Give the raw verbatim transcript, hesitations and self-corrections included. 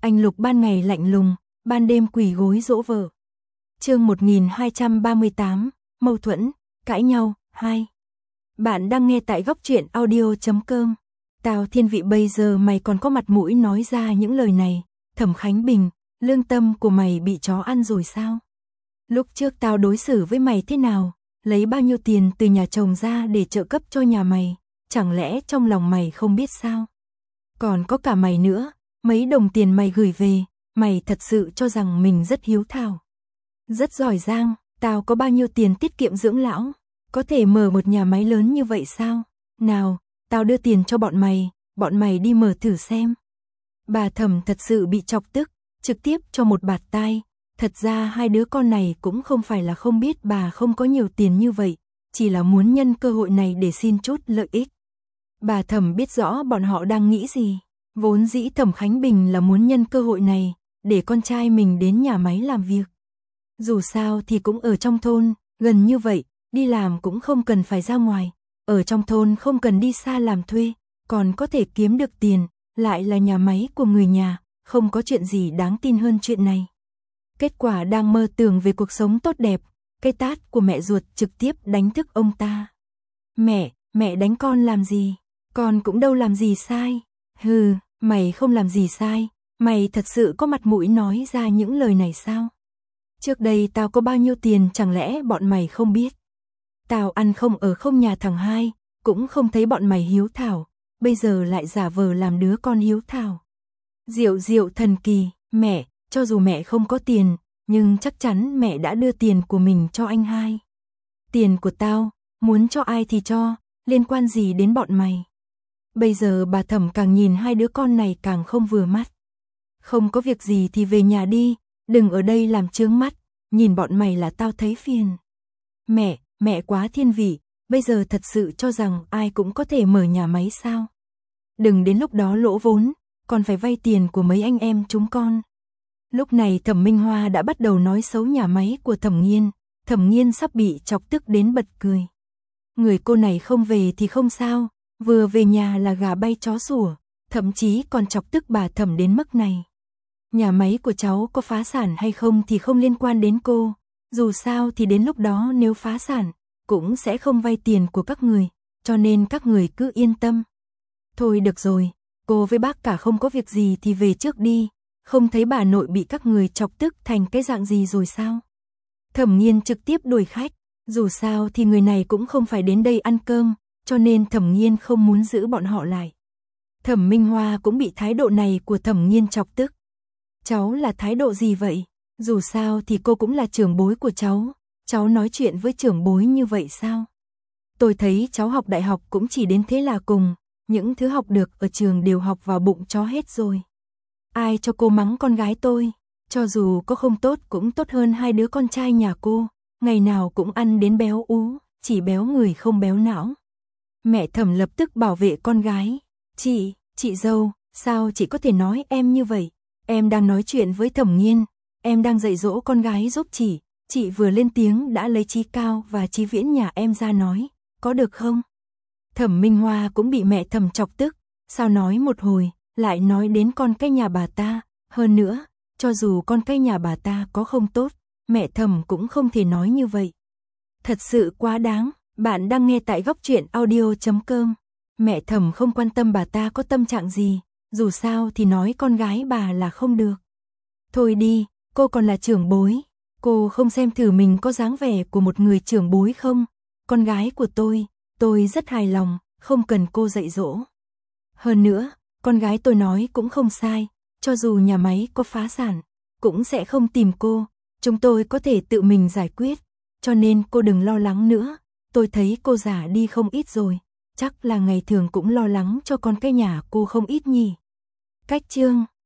Anh Lục ban ngày lạnh lùng, ban đêm quỳ gối dỗ vợ. Chương một nghìn hai trăm ba mươi tám, mâu thuẫn, cãi nhau, hai. Bạn đang nghe tại góc truyện audio chấm com. Tào Thiên Vị, bây giờ mày còn có mặt mũi nói ra những lời này? Thẩm Khánh Bình, lương tâm của mày bị chó ăn rồi sao? Lúc trước tao đối xử với mày thế nào? Lấy bao nhiêu tiền từ nhà chồng ra để trợ cấp cho nhà mày? Chẳng lẽ trong lòng mày không biết sao? Còn có cả mày nữa, mấy đồng tiền mày gửi về, mày thật sự cho rằng mình rất hiếu thảo, rất giỏi giang. Tao có bao nhiêu tiền tiết kiệm dưỡng lão, có thể mở một nhà máy lớn như vậy sao? Nào, tao đưa tiền cho bọn mày, bọn mày đi mở thử xem. Bà Thẩm thật sự bị chọc tức, trực tiếp cho một bạt tai. Thật ra hai đứa con này cũng không phải là không biết bà không có nhiều tiền như vậy, chỉ là muốn nhân cơ hội này để xin chút lợi ích. Bà Thẩm biết rõ bọn họ đang nghĩ gì. Vốn dĩ Thẩm Khánh Bình là muốn nhân cơ hội này để con trai mình đến nhà máy làm việc. Dù sao thì cũng ở trong thôn, gần như vậy, đi làm cũng không cần phải ra ngoài. Ở trong thôn không cần đi xa làm thuê, còn có thể kiếm được tiền, lại là nhà máy của người nhà, không có chuyện gì đáng tin hơn chuyện này. Kết quả đang mơ tưởng về cuộc sống tốt đẹp, cái tát của mẹ ruột trực tiếp đánh thức ông ta. Mẹ, mẹ đánh con làm gì? Con cũng đâu làm gì sai. Hừ, mày không làm gì sai, mày thật sự có mặt mũi nói ra những lời này sao? Trước đây tao có bao nhiêu tiền chẳng lẽ bọn mày không biết? Tao ăn không ở không nhà thằng hai, cũng không thấy bọn mày hiếu thảo, bây giờ lại giả vờ làm đứa con hiếu thảo. Diệu diệu thần kỳ, mẹ, cho dù mẹ không có tiền, nhưng chắc chắn mẹ đã đưa tiền của mình cho anh hai. Tiền của tao, muốn cho ai thì cho, liên quan gì đến bọn mày? Bây giờ bà Thẩm càng nhìn hai đứa con này càng không vừa mắt. Không có việc gì thì về nhà đi, đừng ở đây làm chướng mắt, nhìn bọn mày là tao thấy phiền. Mẹ, mẹ quá thiên vị, bây giờ thật sự cho rằng ai cũng có thể mở nhà máy sao? Đừng đến lúc đó lỗ vốn, còn phải vay tiền của mấy anh em chúng con. Lúc này Thẩm Minh Hoa đã bắt đầu nói xấu nhà máy của Thẩm Nghiên, Thẩm Nghiên sắp bị chọc tức đến bật cười. Người cô này không về thì không sao, vừa về nhà là gà bay chó sủa, thậm chí còn chọc tức bà Thẩm đến mức này. Nhà máy của cháu có phá sản hay không thì không liên quan đến cô, dù sao thì đến lúc đó nếu phá sản, cũng sẽ không vay tiền của các người, cho nên các người cứ yên tâm. Thôi được rồi, cô với bác cả không có việc gì thì về trước đi, không thấy bà nội bị các người chọc tức thành cái dạng gì rồi sao? Thẩm Nghiên trực tiếp đuổi khách, dù sao thì người này cũng không phải đến đây ăn cơm, cho nên Thẩm Nghiên không muốn giữ bọn họ lại. Thẩm Minh Hoa cũng bị thái độ này của Thẩm Nghiên chọc tức. Cháu là thái độ gì vậy? Dù sao thì cô cũng là trưởng bối của cháu, cháu nói chuyện với trưởng bối như vậy sao? Tôi thấy cháu học đại học cũng chỉ đến thế là cùng, những thứ học được ở trường đều học vào bụng chó hết rồi. Ai cho cô mắng con gái tôi? Cho dù có không tốt cũng tốt hơn hai đứa con trai nhà cô, ngày nào cũng ăn đến béo ú, chỉ béo người không béo não. Mẹ Thẩm lập tức bảo vệ con gái. Chị, chị dâu, sao chị có thể nói em như vậy? Em đang nói chuyện với Thẩm Nghiên, em đang dạy dỗ con gái giúp chị, chị vừa lên tiếng đã lấy Chí Cao và Chí Viễn nhà em ra nói, có được không? Thẩm Minh Hoa cũng bị mẹ Thẩm chọc tức, sao nói một hồi, lại nói đến con cái nhà bà ta, hơn nữa, cho dù con cái nhà bà ta có không tốt, mẹ Thẩm cũng không thể nói như vậy. Thật sự quá đáng, bạn đang nghe tại góc truyện audio chấm com. Mẹ Thẩm không quan tâm bà ta có tâm trạng gì, dù sao thì nói con gái bà là không được. Thôi đi, cô còn là trưởng bối, cô không xem thử mình có dáng vẻ của một người trưởng bối không? Con gái của tôi, tôi rất hài lòng, không cần cô dạy dỗ. Hơn nữa, con gái tôi nói cũng không sai, cho dù nhà máy có phá sản, cũng sẽ không tìm cô, chúng tôi có thể tự mình giải quyết, cho nên cô đừng lo lắng nữa, tôi thấy cô già đi không ít rồi, chắc là ngày thường cũng lo lắng cho con cái nhà cô không ít nhỉ. Cách chương